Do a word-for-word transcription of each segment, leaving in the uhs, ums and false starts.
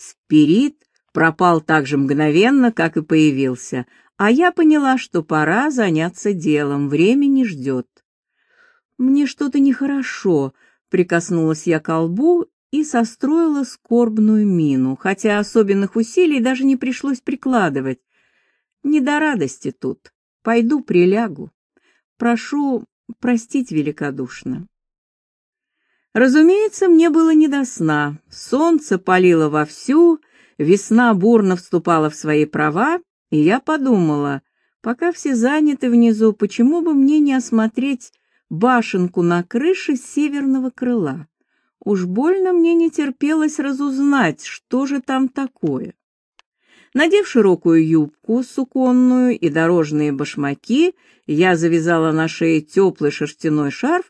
Спирит пропал так же мгновенно, как и появился, а я поняла, что пора заняться делом, время не ждет. «Мне что-то нехорошо», — прикоснулась я к лбу и состроила скорбную мину, хотя особенных усилий даже не пришлось прикладывать. Не до радости тут. Пойду прилягу. Прошу простить великодушно. Разумеется, мне было не до сна. Солнце палило вовсю, весна бурно вступала в свои права, и я подумала, пока все заняты внизу, почему бы мне не осмотреть башенку на крыше северного крыла. Уж больно мне не терпелось разузнать, что же там такое. Надев широкую юбку суконную и дорожные башмаки, я завязала на шее теплый шерстяной шарф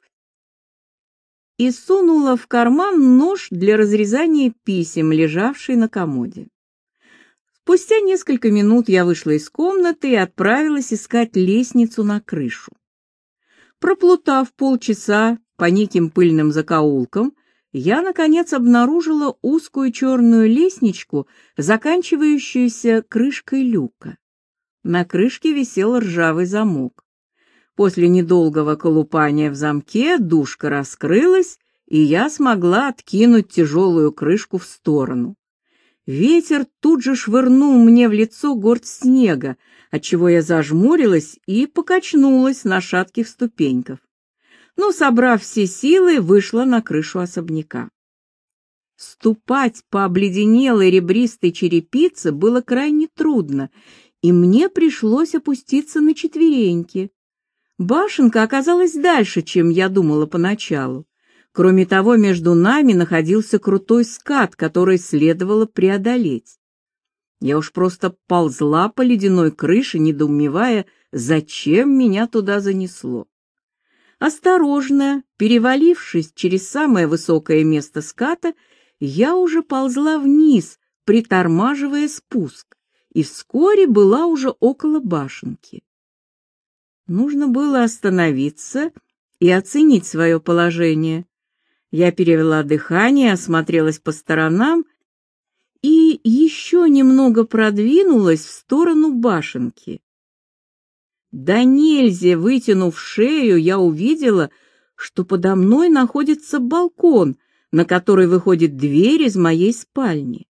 и сунула в карман нож для разрезания писем, лежавший на комоде. Спустя несколько минут я вышла из комнаты и отправилась искать лестницу на крышу. Проплутав полчаса по неким пыльным закоулкам, я, наконец, обнаружила узкую черную лестничку, заканчивающуюся крышкой люка. На крышке висел ржавый замок. После недолгого колупания в замке душка раскрылась, и я смогла откинуть тяжелую крышку в сторону. Ветер тут же швырнул мне в лицо горсть снега, отчего я зажмурилась и покачнулась на шатких ступеньках. Но, собрав все силы, вышла на крышу особняка. Ступать по обледенелой ребристой черепице было крайне трудно, и мне пришлось опуститься на четвереньки. Башенка оказалась дальше, чем я думала поначалу. Кроме того, между нами находился крутой скат, который следовало преодолеть. Я уж просто ползла по ледяной крыше, недоумевая, зачем меня туда занесло. Осторожно, перевалившись через самое высокое место ската, я уже ползла вниз, притормаживая спуск, и вскоре была уже около башенки. Нужно было остановиться и оценить свое положение. Я перевела дыхание, осмотрелась по сторонам и еще немного продвинулась в сторону башенки. Да нельзя вытянув шею, я увидела, что подо мной находится балкон, на который выходит дверь из моей спальни.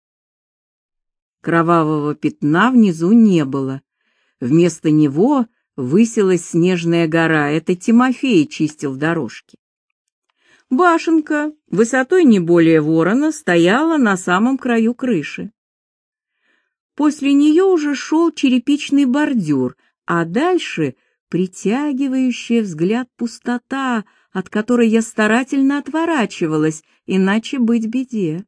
Кровавого пятна внизу не было. Вместо него высилась снежная гора. Это Тимофей чистил дорожки. Башенка, высотой не более ворона, стояла на самом краю крыши. После нее уже шел черепичный бордюр, а дальше притягивающая взгляд пустота, от которой я старательно отворачивалась, иначе быть беде.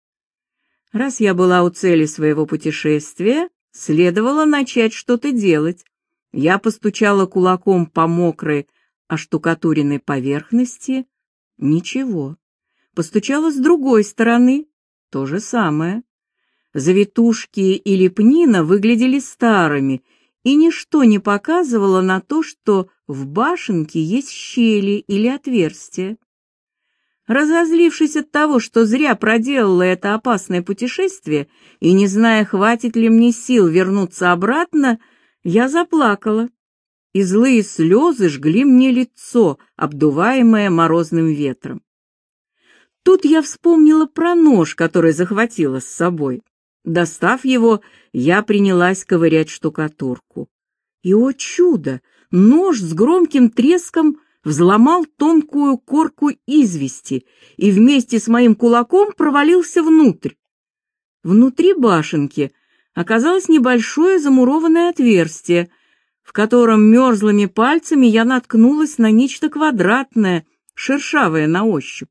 Раз я была у цели своего путешествия, следовало начать что-то делать. Я постучала кулаком по мокрой, оштукатуренной поверхности. Ничего. Постучала с другой стороны. То же самое. Завитушки и лепнина выглядели старыми, и ничто не показывало на то, что в башенке есть щели или отверстия. Разозлившись от того, что зря проделала это опасное путешествие, и не зная, хватит ли мне сил вернуться обратно, я заплакала, и злые слезы жгли мне лицо, обдуваемое морозным ветром. Тут я вспомнила про нож, который захватила с собой. Достав его, я принялась ковырять штукатурку. И, о чудо, нож с громким треском взломал тонкую корку извести и вместе с моим кулаком провалился внутрь. Внутри башенки оказалось небольшое замурованное отверстие, в котором мерзлыми пальцами я наткнулась на нечто квадратное, шершавое на ощупь.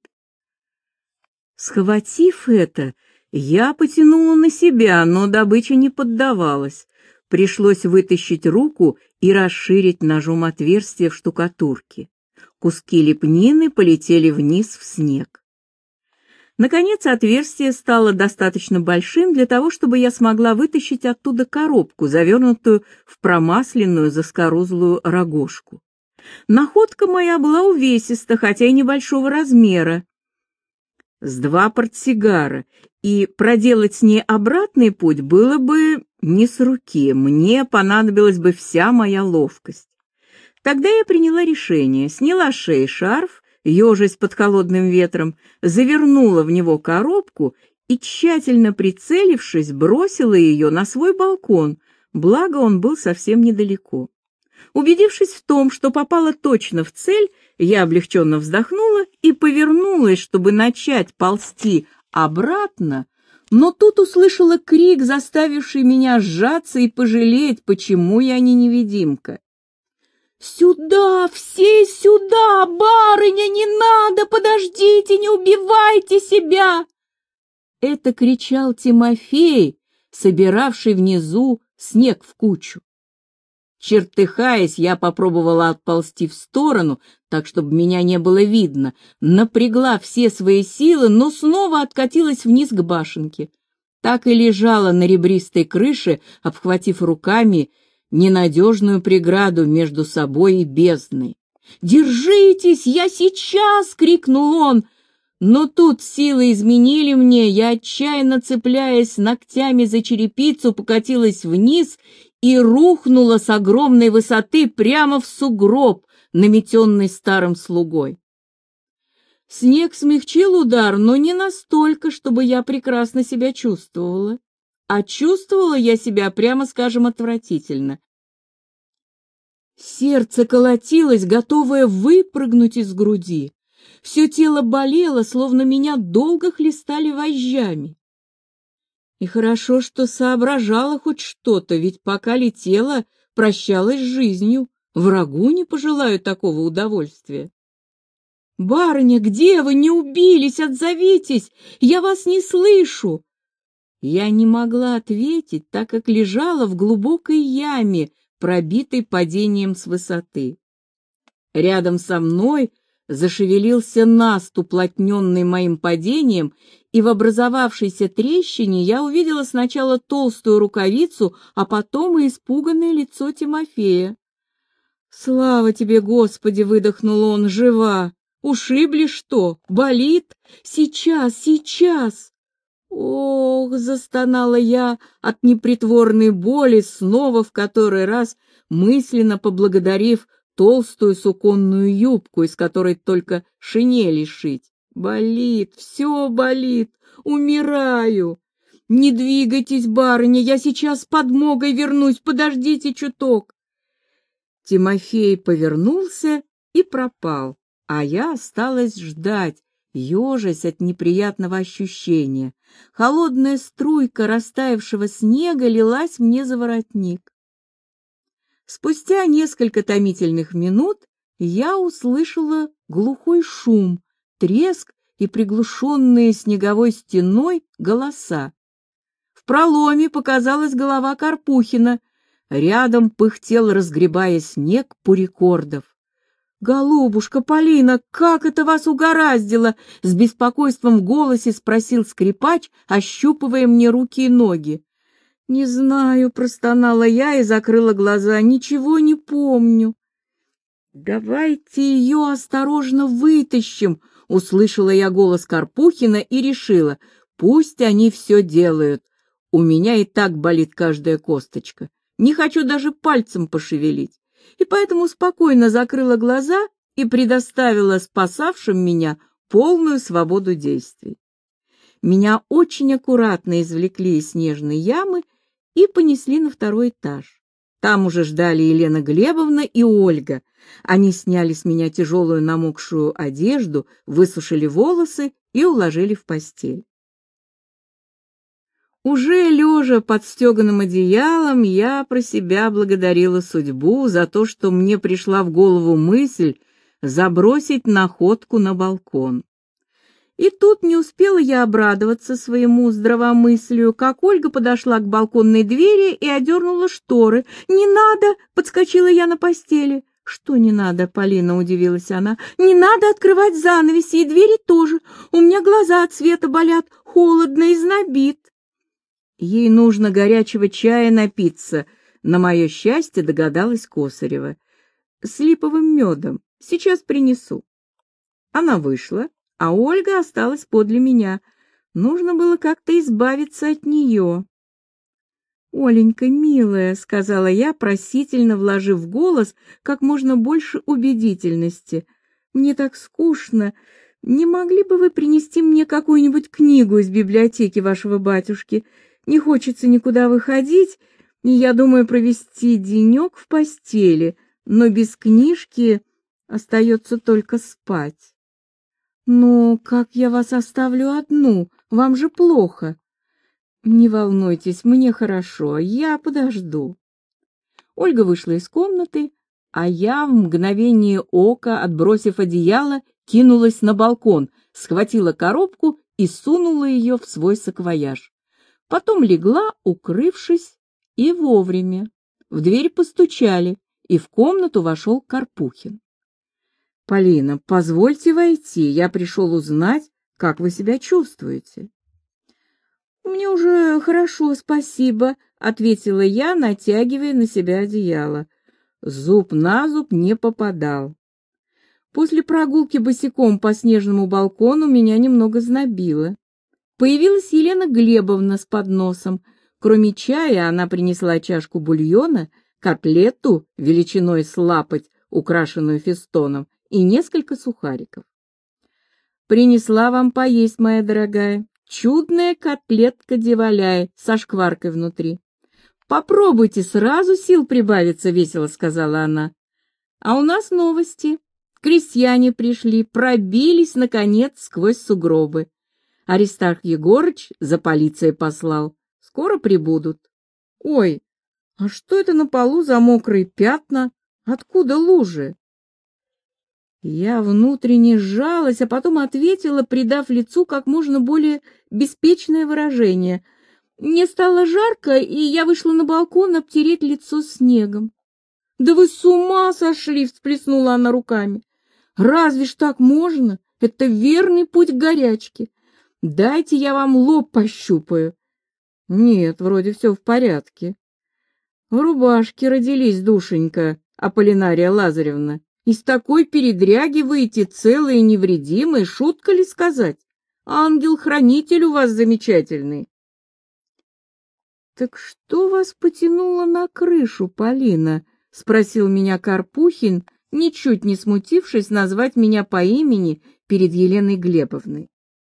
Схватив это, я потянула на себя, но добыча не поддавалась. Пришлось вытащить руку и расширить ножом отверстие в штукатурке. Куски лепнины полетели вниз в снег. Наконец отверстие стало достаточно большим для того, чтобы я смогла вытащить оттуда коробку, завернутую в промасленную заскорузлую рогожку. Находка моя была увесиста, хотя и небольшого размера. с два портсигара, и проделать с ней обратный путь было бы не с руки, мне понадобилась бы вся моя ловкость. Тогда я приняла решение, сняла с шеи шарф, ежась под холодным ветром, завернула в него коробку и, тщательно прицелившись, бросила ее на свой балкон, благо он был совсем недалеко. Убедившись в том, что попала точно в цель, я облегченно вздохнула и повернулась, чтобы начать ползти обратно, но тут услышала крик, заставивший меня сжаться и пожалеть, почему я не невидимка. «Сюда! Все сюда! Барыня, не надо! Подождите, не убивайте себя!» Это кричал Тимофей, собиравший внизу снег в кучу. Чертыхаясь, я попробовала отползти в сторону, так, чтобы меня не было видно, напрягла все свои силы, но снова откатилась вниз к башенке. Так и лежала на ребристой крыше, обхватив руками ненадежную преграду между собой и бездной. «Держитесь, я сейчас!» — крикнул он. Но тут силы изменили мне, я, отчаянно цепляясь ногтями за черепицу, покатилась вниз и рухнула с огромной высоты прямо в сугроб, наметенный старым слугой. Снег смягчил удар, но не настолько, чтобы я прекрасно себя чувствовала. А чувствовала я себя, прямо скажем, отвратительно. Сердце колотилось, готовое выпрыгнуть из груди. Все тело болело, словно меня долго хлестали вожжами. И хорошо, что соображала хоть что-то, ведь пока летела, прощалась с жизнью. Врагу не пожелаю такого удовольствия. «Барыня, где вы? Не убились? Отзовитесь! Я вас не слышу!» Я не могла ответить, так как лежала в глубокой яме, пробитой падением с высоты. Рядом со мной зашевелился наст, уплотненный моим падением, и в образовавшейся трещине я увидела сначала толстую рукавицу, а потом и испуганное лицо Тимофея. «Слава тебе, Господи!» — выдохнул он. «Жива! Ушибли что? Болит? Сейчас, сейчас!» «Ох!» — застонала я от непритворной боли, снова в который раз мысленно поблагодарив толстую суконную юбку, из которой только шинели шить. «Болит, все болит, умираю! Не двигайтесь, барыня, я сейчас с подмогой вернусь, подождите чуток!» Тимофей повернулся и пропал, а я осталась ждать, ежась от неприятного ощущения. Холодная струйка растаявшего снега лилась мне за воротник. Спустя несколько томительных минут я услышала глухой шум, треск и приглушенные снеговой стеной голоса. В проломе показалась голова Карпухина. Рядом пыхтел, разгребая снег, Пурикордов. «Голубушка Полина, как это вас угораздило?» — с беспокойством в голосе спросил скрипач, ощупывая мне руки и ноги. «Не знаю», — простонала я и закрыла глаза, — «ничего не помню». «Давайте ее осторожно вытащим», — услышала я голос Карпухина и решила, пусть они все делают. У меня и так болит каждая косточка. Не хочу даже пальцем пошевелить. И поэтому спокойно закрыла глаза и предоставила спасавшим меня полную свободу действий. Меня очень аккуратно извлекли из снежной ямы и понесли на второй этаж. Там уже ждали Елена Глебовна и Ольга. Они сняли с меня тяжелую намокшую одежду, высушили волосы и уложили в постель. Уже лежа под стеганым одеялом, я про себя благодарила судьбу за то, что мне пришла в голову мысль забросить находку на балкон. И тут не успела я обрадоваться своему здравомыслию, как Ольга подошла к балконной двери и одернула шторы. «Не надо!» — подскочила я на постели. «Что не надо?» — Полина, удивилась она. «Не надо открывать занавеси, и двери тоже. У меня глаза от света болят, холодно и знобит». Ей нужно горячего чая напиться, на мое счастье догадалась Косарева. С липовым медом. Сейчас принесу. Она вышла, а Ольга осталась подле меня. Нужно было как-то избавиться от нее. «Оленька, милая», — сказала я, просительно вложив в голос как можно больше убедительности, — «мне так скучно. Не могли бы вы принести мне какую-нибудь книгу из библиотеки вашего батюшки? Не хочется никуда выходить, и я думаю провести денек в постели, но без книжки остается только спать». «Ну, как я вас оставлю одну? Вам же плохо». «Не волнуйтесь, мне хорошо, я подожду». Ольга вышла из комнаты, а я в мгновение ока, отбросив одеяло, кинулась на балкон, схватила коробку и сунула ее в свой саквояж. Потом легла, укрывшись, и вовремя. В дверь постучали, и в комнату вошел Карпухин. «Полина, позвольте войти, я пришел узнать, как вы себя чувствуете». «Мне уже хорошо, спасибо», — ответила я, натягивая на себя одеяло. Зуб на зуб не попадал. После прогулки босиком по снежному балкону меня немного знобило. Появилась Елена Глебовна с подносом. Кроме чая она принесла чашку бульона, котлету величиной с лапоть, украшенную фестоном, и несколько сухариков. «Принесла вам поесть, моя дорогая. Чудная котлетка диваляй со шкваркой внутри. Попробуйте, сразу сил прибавится», — весело сказала она. «А у нас новости. Крестьяне пришли, пробились, наконец, сквозь сугробы. Аристарх Егорыч за полицией послал. Скоро прибудут». «Ой, а что это на полу за мокрые пятна? Откуда лужи?» Я внутренне сжалась, а потом ответила, придав лицу как можно более беспечное выражение. «Мне стало жарко, и я вышла на балкон обтереть лицо снегом». «Да вы с ума сошли!» — всплеснула она руками. «Разве ж так можно? Это верный путь к горячке. Дайте я вам лоб пощупаю». «Нет, вроде все в порядке». «В рубашке родились, душенька, Аполлинария Лазаревна. Из такой передряги выйти целой и невредимой, шутка ли сказать? Ангел-хранитель у вас замечательный». «Так что вас потянуло на крышу, Полина?» — спросил меня Карпухин, ничуть не смутившись назвать меня по имени перед Еленой Глебовной.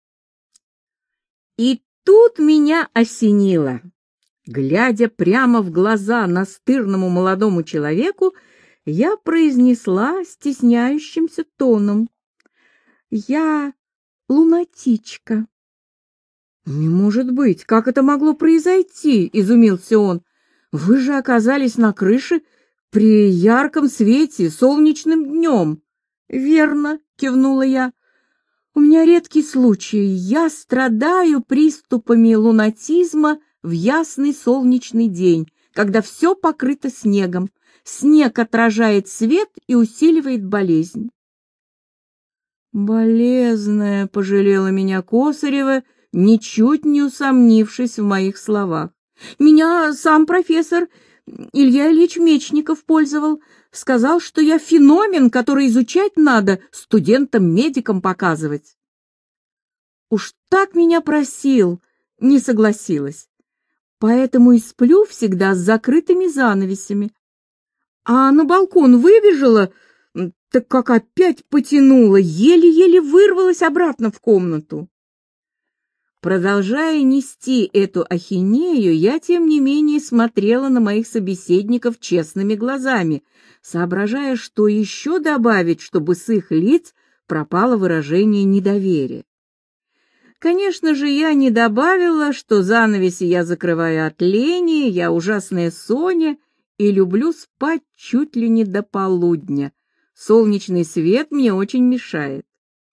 И тут меня осенило. Глядя прямо в глаза настырному молодому человеку, я произнесла стесняющимся тоном: «Я лунатичка». «Не может быть! Как это могло произойти?» — изумился он. «Вы же оказались на крыше при ярком свете, солнечным днем». «Верно», — кивнула я. «У меня редкий случай. Я страдаю приступами лунатизма в ясный солнечный день, когда все покрыто снегом. Снег отражает свет и усиливает болезнь». «Болезная», — пожалела меня Косарева, ничуть не усомнившись в моих словах. «Меня сам профессор Илья Ильич Мечников пользовал. Сказал, что я феномен, который изучать надо, студентам-медикам показывать». Уж так меня просил, не согласилась. Поэтому и сплю всегда с закрытыми занавесями. А на балкон выбежала, так как опять потянула, еле-еле вырвалась обратно в комнату. Продолжая нести эту ахинею, я, тем не менее, смотрела на моих собеседников честными глазами, соображая, что еще добавить, чтобы с их лиц пропало выражение недоверия. Конечно же, я не добавила, что занавеси я закрываю от лени, я ужасная Соня и люблю спать чуть ли не до полудня. Солнечный свет мне очень мешает.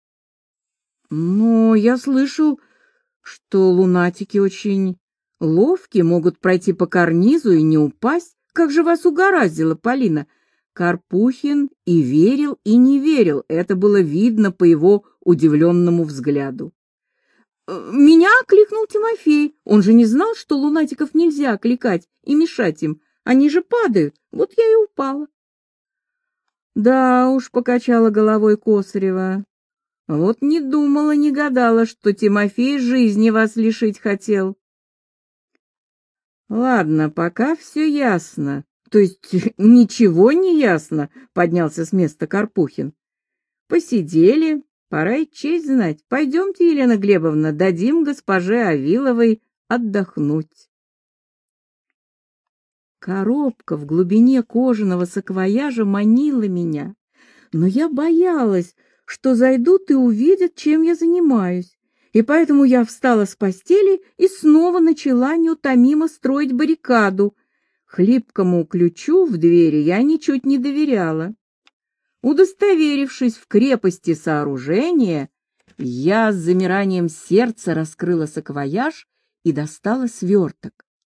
Но я слышал, что лунатики очень ловкие, могут пройти по карнизу и не упасть. Как же вас угораздило, Полина? Карпухин и верил, и не верил, это было видно по его удивленному взгляду. «Меня окликнул Тимофей. Он же не знал, что лунатиков нельзя окликать и мешать им. Они же падают. Вот я и упала». «Да уж», — покачала головой Косарева, Вот не думала, не гадала, что Тимофей жизни вас лишить хотел. Ладно, пока все ясно. То есть ничего не ясно, поднялся с места Карпухин. Посидели, пора и честь знать. Пойдемте, Елена Глебовна, дадим госпоже Авиловой отдохнуть. Коробка в глубине кожаного саквояжа манила меня, но я боялась, что зайдут и увидят, чем я занимаюсь, и поэтому я встала с постели и снова начала неутомимо строить баррикаду. Хлипкому ключу в двери я ничуть не доверяла. Удостоверившись в крепости сооружения, я с замиранием сердца раскрыла саквояж и достала сверток.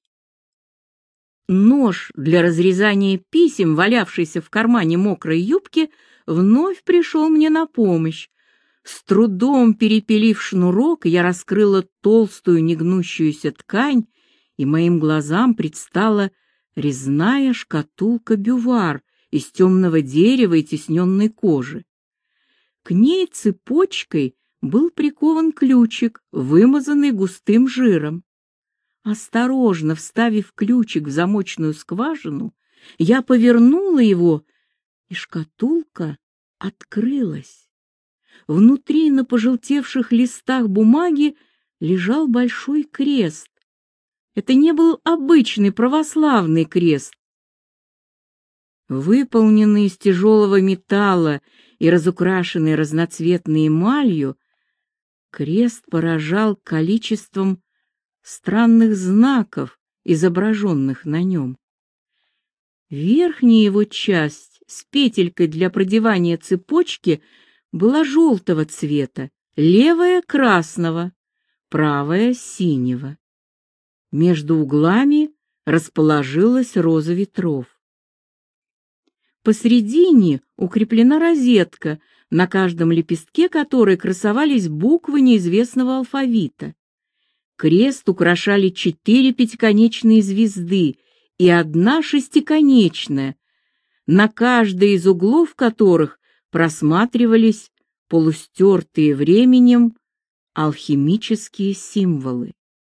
Нож для разрезания писем, валявшийся в кармане мокрой юбки, вновь пришел мне на помощь. С трудом перепилив шнурок, я раскрыла толстую негнущуюся ткань, и моим глазам предстала резная шкатулка-бювар из темного дерева и тисненной кожи. К ней цепочкой был прикован ключик, вымазанный густым жиром. Осторожно вставив ключик в замочную скважину, я повернула его, и шкатулка открылась. Внутри на пожелтевших листах бумаги лежал большой крест. Это не был обычный православный крест. Выполненный из тяжелого металла и разукрашенный разноцветной эмалью, крест поражал количеством странных знаков, изображенных на нем. Верхняя его часть с петелькой для продевания цепочки была желтого цвета, левая — красного, правая — синего. Между углами расположилась роза ветров. Посредине укреплена розетка, на каждом лепестке которой красовались буквы неизвестного алфавита. Крест украшали четыре пятиконечные звезды и одна шестиконечная, на каждой из углов которых просматривались полустертые временем алхимические символы.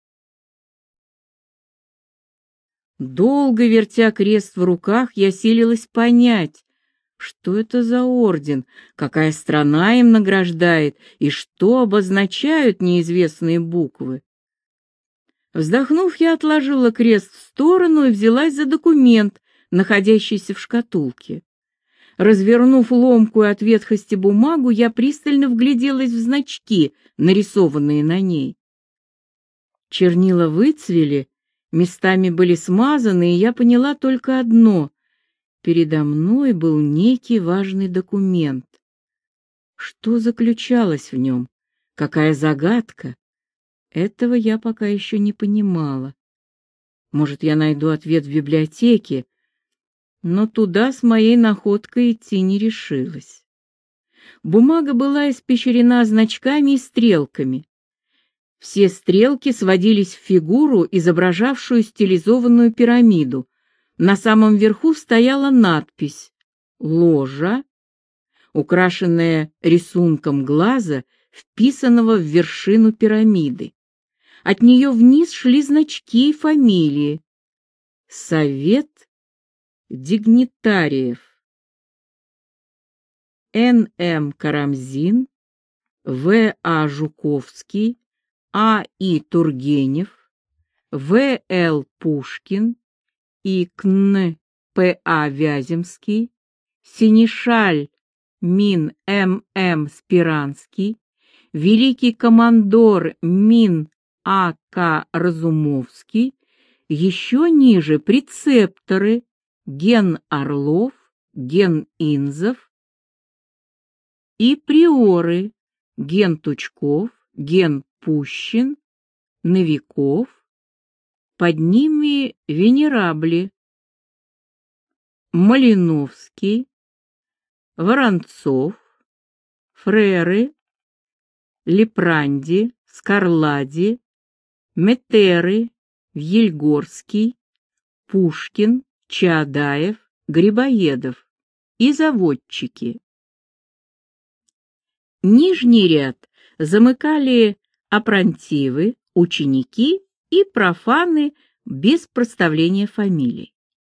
Долго вертя крест в руках, я силилась понять, что это за орден, какая страна им награждает и что обозначают неизвестные буквы. Вздохнув, я отложила крест в сторону и взялась за документ, находящийся в шкатулке. Развернув ломкую от ветхости бумагу, я пристально вгляделась в значки, нарисованные на ней. Чернила выцвели, местами были смазаны, и я поняла только одно: передо мной был некий важный документ. Что заключалось в нем? Какая загадка? Этого я пока еще не понимала. Может, я найду ответ в библиотеке, но туда с моей находкой идти не решилась. Бумага была испещрена значками и стрелками. Все стрелки сводились в фигуру, изображавшую стилизованную пирамиду. На самом верху стояла надпись «Ложа», украшенная рисунком глаза, вписанного в вершину пирамиды. От нее вниз шли значки и фамилии. Совет дигнитариев. Н М Карамзин, В А Жуковский, А И Тургенев, В Л Пушкин, И К Н П А Вяземский, Сенешаль Мин М М Спиранский, великий командор Мин А К Разумовский, еще ниже прецепторы Ген Орлов, Ген Инзов и приоры Ген Тучков, Ген Пущин, Новиков, под ними венерабли Малиновский, Воронцов, Фреры, Лепранди, Скарлади, Метеры, Вильгорский, Пушкин, Чаадаев, Грибоедов и заводчики. Нижний ряд замыкали апрантивы, ученики и профаны без проставления фамилий.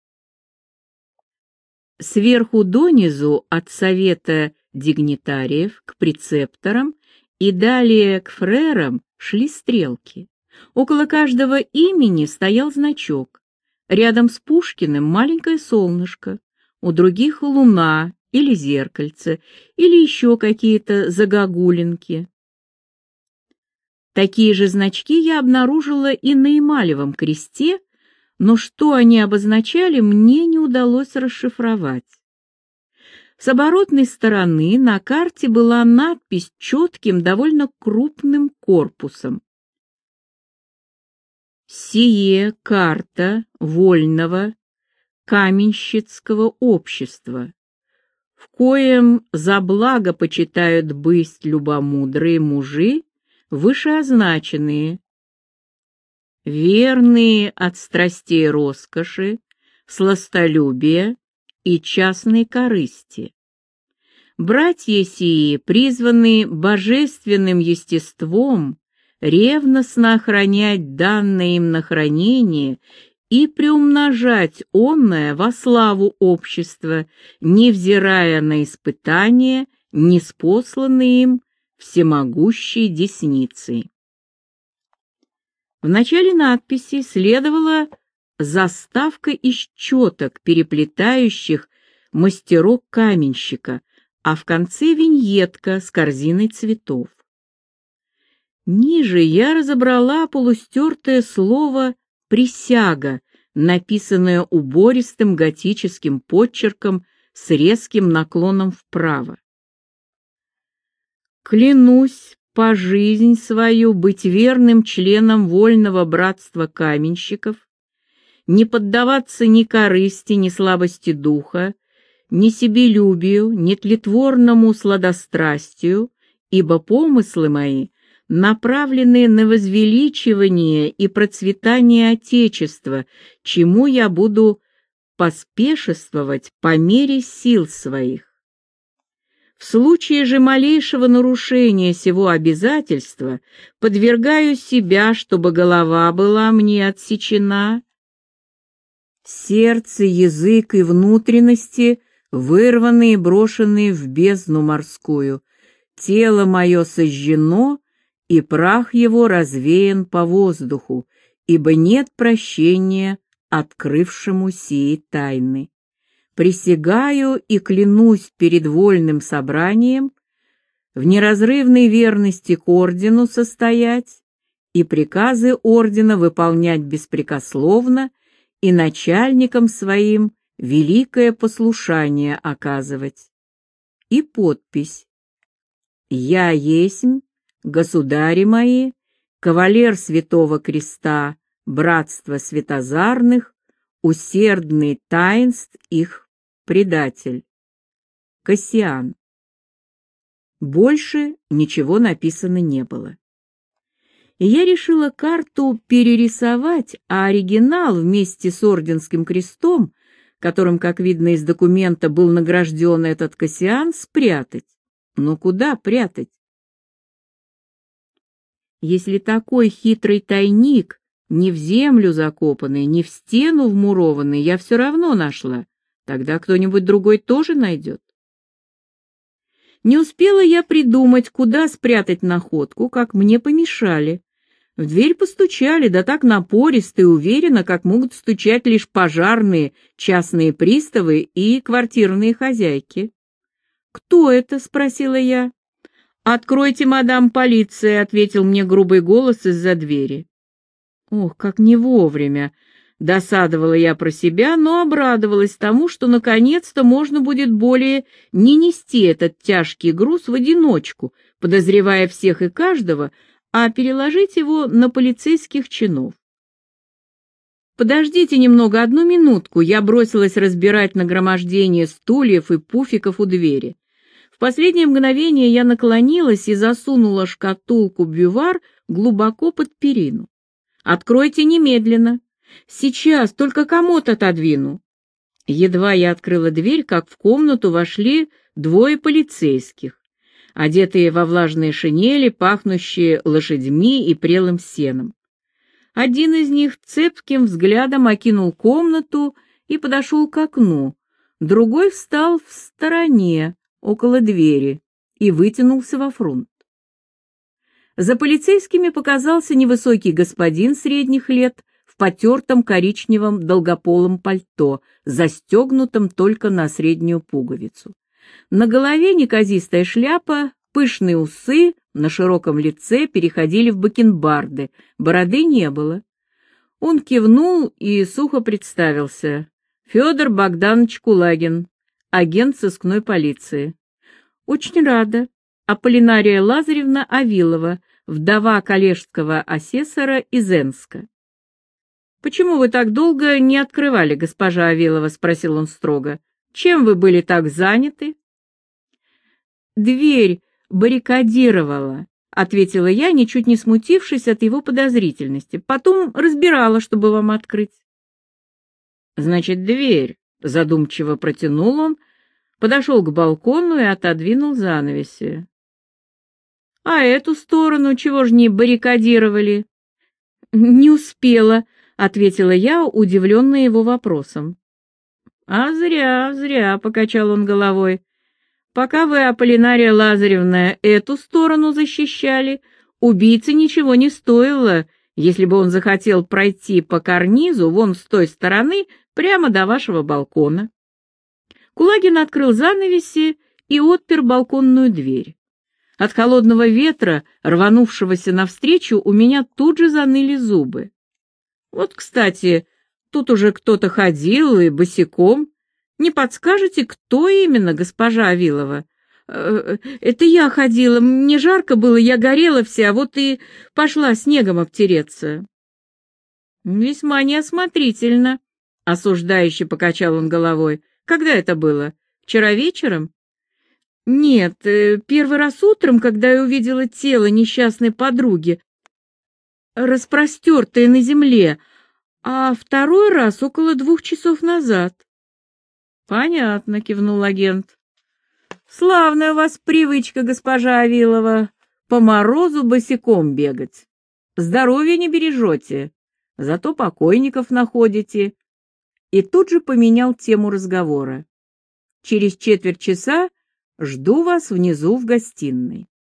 Сверху донизу от совета дигнитариев к прецепторам и далее к фрерам шли стрелки. Около каждого имени стоял значок. Рядом с Пушкиным маленькое солнышко, у других луна или зеркальце, или еще какие-то загогулинки. Такие же значки я обнаружила и на эмалевом кресте, но что они обозначали, мне не удалось расшифровать. С оборотной стороны на карте была надпись четким, довольно крупным корпусом. «Сие карта вольного каменщицкого общества, в коем за благо почитают бысть любомудрые мужи, вышеозначенные, верные от страстей роскоши, сластолюбия и частной корысти. Братья сии, призваны божественным естеством ревностно охранять данное им на хранение и приумножать онное во славу общества, невзирая на испытания, ниспосланные им всемогущей десницей». В начале надписи следовала заставка из четок, переплетающих мастерок-каменщика, а в конце виньетка с корзиной цветов. Ниже я разобрала полустертое слово «присяга», написанное убористым готическим подчерком с резким наклоном вправо. «Клянусь по жизнь свою быть верным членом вольного братства каменщиков, не поддаваться ни корысти, ни слабости духа, ни себелюбию, ни тлетворному сладострастию, ибо помыслы мои направлены на возвеличивание и процветание Отечества, чему я буду поспешествовать по мере сил своих. В случае же малейшего нарушения сего обязательства подвергаю себя, чтобы голова была мне отсечена, сердце, язык и внутренности вырваны и брошены в бездну морскую, тело мое сожжено, и прах его развеян по воздуху, ибо нет прощения открывшему сии тайны. Присягаю и клянусь перед вольным собранием в неразрывной верности к ордену состоять и приказы ордена выполнять беспрекословно и начальникам своим великое послушание оказывать. И подпись: «Я есмь, государи мои, кавалер Святого Креста, братства святозарных, усердный таинств их предатель. Кассиан». Больше ничего написано не было. И я решила карту перерисовать, а оригинал вместе с орденским крестом, которым, как видно из документа, был награжден этот Кассиан, спрятать. Но куда прятать? Если такой хитрый тайник не в землю закопанный, не в стену вмурованный, я все равно нашла, тогда кто-нибудь другой тоже найдет. Не успела я придумать, куда спрятать находку, как мне помешали. В дверь постучали, да так напористо и уверенно, как могут стучать лишь пожарные, частные приставы и квартирные хозяйки. «Кто это?» — спросила я. «Откройте, мадам, полиция», — ответил мне грубый голос из-за двери. Ох, как не вовремя! Досадовала я про себя, но обрадовалась тому, что наконец-то можно будет более не нести этот тяжкий груз в одиночку, подозревая всех и каждого, а переложить его на полицейских чинов. «Подождите немного, одну минутку», — я бросилась разбирать нагромождение стульев и пуфиков у двери. В последнее мгновение я наклонилась и засунула шкатулку-бювар глубоко под перину. «Откройте немедленно! Сейчас, только комод отодвину!» Едва я открыла дверь, как в комнату вошли двое полицейских. одетые во влажные шинели, пахнущие лошадьми и прелым сеном. Один из них цепким взглядом окинул комнату и подошел к окну, другой встал в стороне, около двери, и вытянулся во фронт. За полицейскими показался невысокий господин средних лет в потертом коричневом долгополом пальто, застегнутом только на среднюю пуговицу. На голове неказистая шляпа, пышные усы на широком лице переходили в бакенбарды, бороды не было. Он кивнул и сухо представился. Федор Богданович Кулагин, агент сыскной полиции. Очень рада. Аполлинария Лазаревна Авилова, вдова коллежского асессора из Энска. «Почему вы так долго не открывали, госпожа Авилова?» — спросил он строго. «Чем вы были так заняты?» «Дверь баррикадировала», — ответила я, ничуть не смутившись от его подозрительности. «Потом разбирала, чтобы вам открыть». «Значит, дверь», — задумчиво протянул он, подошел к балкону и отодвинул занавеси. «А эту сторону чего ж не баррикадировали?» «Не успела», — ответила я, удивленная его вопросом. «А зря, зря», — покачал он головой. «Пока вы, Аполлинария Лазаревна, эту сторону защищали, убийце ничего не стоило, если бы он захотел пройти по карнизу вон с той стороны прямо до вашего балкона». Кулагин открыл занавеси и отпер балконную дверь. От холодного ветра, рванувшегося навстречу, у меня тут же заныли зубы. Вот, кстати, тут уже кто-то ходил и босиком. Не подскажете, кто именно, госпожа Авилова? Э, это я ходила, мне жарко было, я горела вся, вот и пошла снегом обтереться. Весьма неосмотрительно, осуждающе покачал он головой. Когда это было? Вчера вечером? Нет, первый раз утром, когда я увидела тело несчастной подруги, распростертое на земле, а второй раз около двух часов назад. Понятно, кивнул агент. Славная у вас привычка, госпожа Авилова, по морозу босиком бегать. Здоровья не бережете, зато покойников находите. И тут же поменял тему разговора. Через четверть часа жду вас внизу в гостиной.